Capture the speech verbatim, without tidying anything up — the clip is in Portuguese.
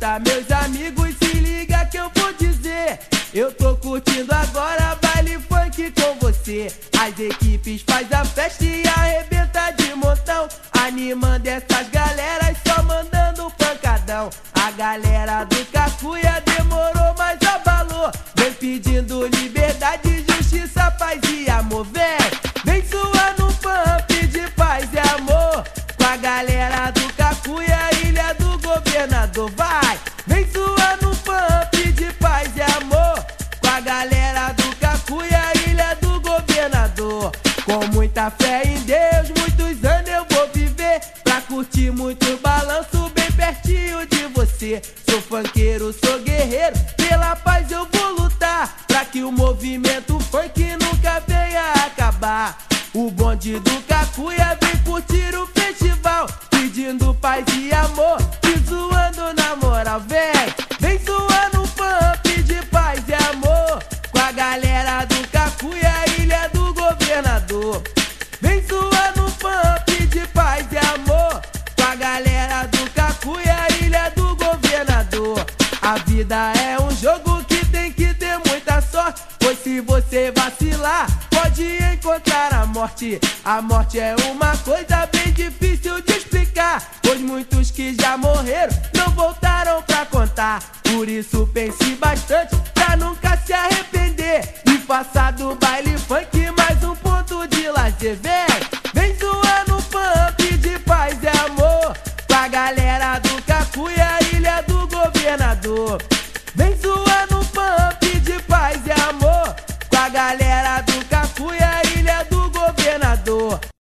Escuta, meus amigos, se liga que eu vou dizer. Eu tô curtindo agora baile funk com você. As equipes faz a festa e arrebenta de montão, animando essas galeras, só mandando pancadão. A galera do Cacuia demorou, mas abalou. Vem pedindo liberdade, justiça, paz e amor. Vem, vem suar no pump de paz e amor com a galera do Cacuia, ilha do governador. Vai, vem suar no pump de paz e amor com a galera do Cacuia, ilha do governador. Com muita fé em Deus, muitos anos eu vou viver pra curtir muito balanço bem pertinho de você. Sou funkeiro, sou guerreiro, pela paz eu vou lutar, pra que o movimento funk nunca venha acabar. O bonde do Cacuia vem curtir o festival, pedindo paz e amor, te zoando na moral. Vem, vem zoando no pump de paz e amor com a galera do Cacuia, ilha do governador. Vem zoando no pump de paz e amor com a galera do Cacuia, ilha do governador. A vida é um jogo que tem que ter muita sorte, pois se você vacilar, pode encontrar a morte. A morte é uma coisa bem difícil de explicar, pois muitos que já morreram não voltaram pra contar. Por isso pense bastante pra nunca se arrepender e faça do baile funk mais um ponto de lazer. Vem!